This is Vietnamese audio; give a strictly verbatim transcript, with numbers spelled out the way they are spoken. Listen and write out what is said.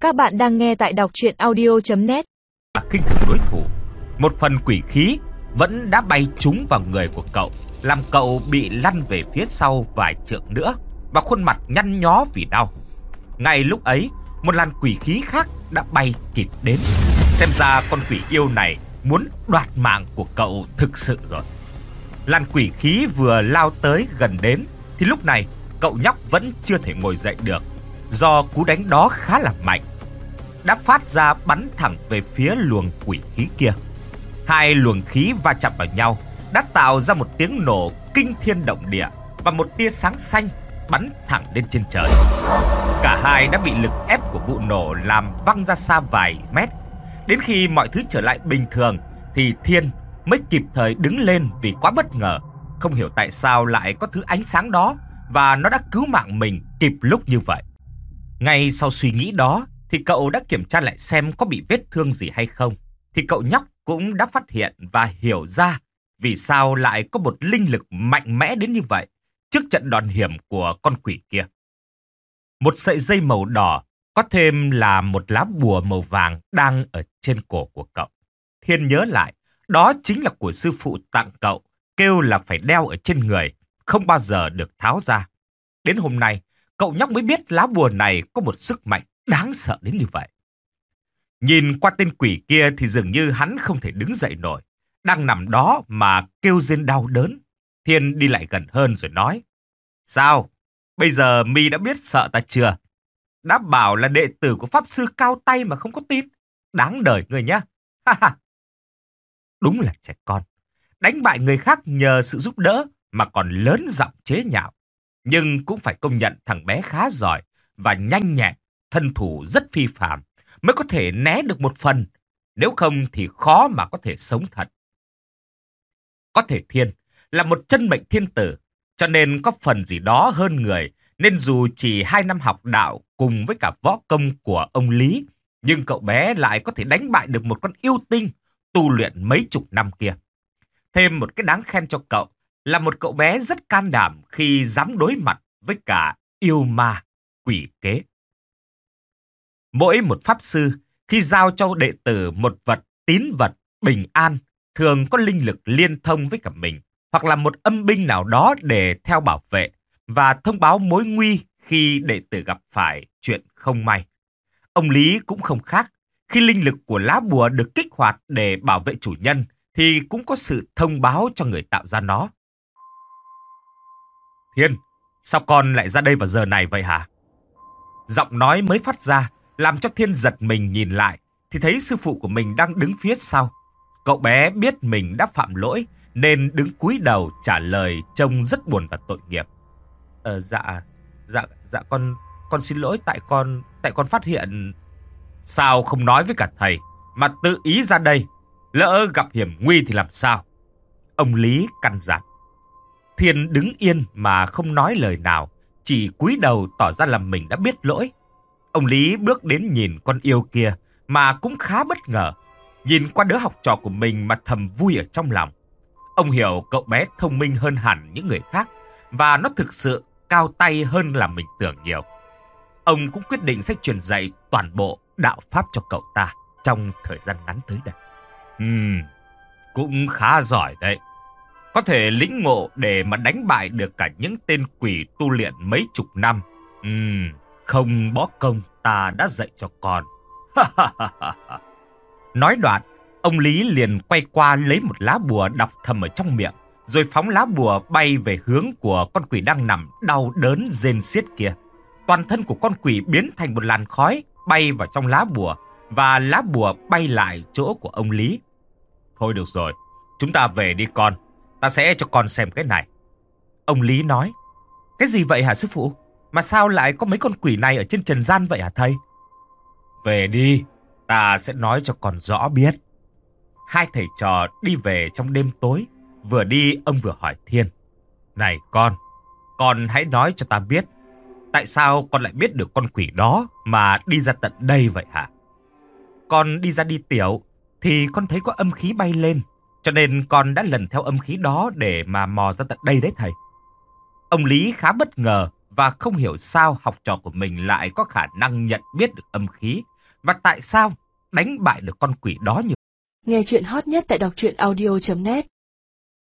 Các bạn đang nghe tại đọc truyện audio chấm net. Khinh thường đối thủ, một phần quỷ khí vẫn đã bay trúng vào người của cậu, làm cậu bị lăn về phía sau vài trượng nữa và khuôn mặt nhăn nhó vì đau. Ngay lúc ấy, một làn quỷ khí khác đã bay kịp đến. Xem ra con quỷ yêu này muốn đoạt mạng của cậu thực sự rồi. Làn quỷ khí vừa lao tới gần đến thì lúc này cậu nhóc vẫn chưa thể ngồi dậy được, do cú đánh đó khá là mạnh, đã phát ra bắn thẳng về phía luồng quỷ khí kia. Hai luồng khí va chạm vào nhau đã tạo ra một tiếng nổ kinh thiên động địa và một tia sáng xanh bắn thẳng lên trên trời. Cả hai đã bị lực ép của vụ nổ làm văng ra xa vài mét. Đến khi mọi thứ trở lại bình thường thì Thiên mới kịp thời đứng lên vì quá bất ngờ, không hiểu tại sao lại có thứ ánh sáng đó và nó đã cứu mạng mình kịp lúc như vậy. Ngay sau suy nghĩ đó thì cậu đã kiểm tra lại xem có bị vết thương gì hay không. Thì cậu nhóc cũng đã phát hiện và hiểu ra vì sao lại có một linh lực mạnh mẽ đến như vậy trước trận đòn hiểm của con quỷ kia. Một sợi dây màu đỏ có thêm là một lá bùa màu vàng đang ở trên cổ của cậu. Thiên nhớ lại, đó chính là của sư phụ tặng cậu, kêu là phải đeo ở trên người, không bao giờ được tháo ra. Đến hôm nay, cậu nhóc mới biết lá bùa này có một sức mạnh đáng sợ đến như vậy. Nhìn qua tên quỷ kia thì dường như hắn không thể đứng dậy nổi, đang nằm đó mà kêu rên đau đớn. Thiên đi lại gần hơn rồi nói: "Sao? Bây giờ mi đã biết sợ ta chưa? Đã bảo là đệ tử của pháp sư cao tay mà không có tin. Đáng đời người nhá." Đúng là trẻ con, đánh bại người khác nhờ sự giúp đỡ mà còn lớn giọng chế nhạo. Nhưng cũng phải công nhận thằng bé khá giỏi và nhanh nhẹn, thân thủ rất phi phàm, mới có thể né được một phần, nếu không thì khó mà có thể sống thật. Có thể Thiên là một chân mệnh thiên tử, cho nên có phần gì đó hơn người, nên dù chỉ hai năm học đạo cùng với cả võ công của ông Lý, nhưng cậu bé lại có thể đánh bại được một con yêu tinh tu luyện mấy chục năm kia. Thêm một cái đáng khen cho cậu là một cậu bé rất can đảm khi dám đối mặt với cả yêu ma, quỷ kế. Mỗi một pháp sư khi giao cho đệ tử một vật tín vật bình an thường có linh lực liên thông với cả mình, hoặc là một âm binh nào đó để theo bảo vệ và thông báo mối nguy khi đệ tử gặp phải chuyện không may. Ông Lý cũng không khác, khi linh lực của lá bùa được kích hoạt để bảo vệ chủ nhân thì cũng có sự thông báo cho người tạo ra nó. "Thiên, sao con lại ra đây vào giờ này vậy hả?" Giọng nói mới phát ra làm cho Thiên giật mình nhìn lại thì thấy sư phụ của mình đang đứng phía sau. Cậu bé biết mình đã phạm lỗi nên đứng cúi đầu trả lời trông rất buồn và tội nghiệp. Ờ dạ, dạ, dạ con, con xin lỗi tại con, tại con phát hiện. Sao không nói với cả thầy mà tự ý ra đây, lỡ gặp hiểm nguy thì làm sao? Ông Lý căn dặn. Thiên đứng yên mà không nói lời nào, chỉ cúi đầu tỏ ra là mình đã biết lỗi. Ông Lý bước đến nhìn con yêu kia mà cũng khá bất ngờ, nhìn qua đứa học trò của mình mà thầm vui ở trong lòng. Ông hiểu cậu bé thông minh hơn hẳn những người khác và nó thực sự cao tay hơn là mình tưởng nhiều. Ông cũng quyết định sẽ truyền dạy toàn bộ đạo pháp cho cậu ta trong thời gian ngắn tới đây. Ừm, cũng khá giỏi đấy. Có thể lĩnh ngộ để mà đánh bại được cả những tên quỷ tu luyện mấy chục năm. Ừm, không bó công ta đã dạy cho con. Nói đoạn, ông Lý liền quay qua lấy một lá bùa đọc thầm ở trong miệng, rồi phóng lá bùa bay về hướng của con quỷ đang nằm đau đớn rên xiết kia. Toàn thân của con quỷ biến thành một làn khói bay vào trong lá bùa và lá bùa bay lại chỗ của ông Lý. Thôi được rồi, chúng ta về đi con, ta sẽ cho con xem cái này. Ông Lý nói. Cái gì vậy hả sư phụ? Mà sao lại có mấy con quỷ này ở trên trần gian vậy hả thầy? Về đi, ta sẽ nói cho con rõ biết. Hai thầy trò đi về trong đêm tối. Vừa đi ông vừa hỏi Thiên. Này con, con hãy nói cho ta biết, tại sao con lại biết được con quỷ đó mà đi ra tận đây vậy hả? Con đi ra đi tiểu thì con thấy có âm khí bay lên, cho nên con đã lần theo âm khí đó để mà mò ra tận đây đấy thầy. Ông Lý khá bất ngờ và không hiểu sao học trò của mình lại có khả năng nhận biết được âm khí và tại sao đánh bại được con quỷ đó như. Nghe chuyện hot nhất tại đọc truyện audio chấm net